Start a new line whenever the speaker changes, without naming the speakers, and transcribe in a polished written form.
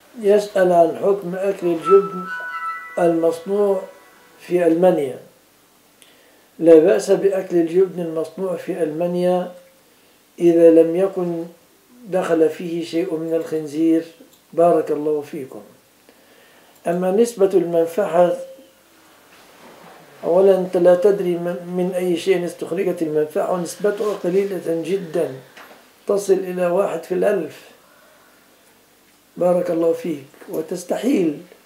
يسأل عن حكم أكل الجبن المصنوع في ألمانيا. لا بأس بأكل الجبن المصنوع في ألمانيا إذا لم يكن دخل فيه شيء من الخنزير، بارك الله فيكم. أما نسبة المنفعة، أولا أنت لا تدري من أي شيء استخرجت المنفعة، ونسبتها قليلة جدا تصل إلى 1 في 1000، بارك الله فيك، وتستحيل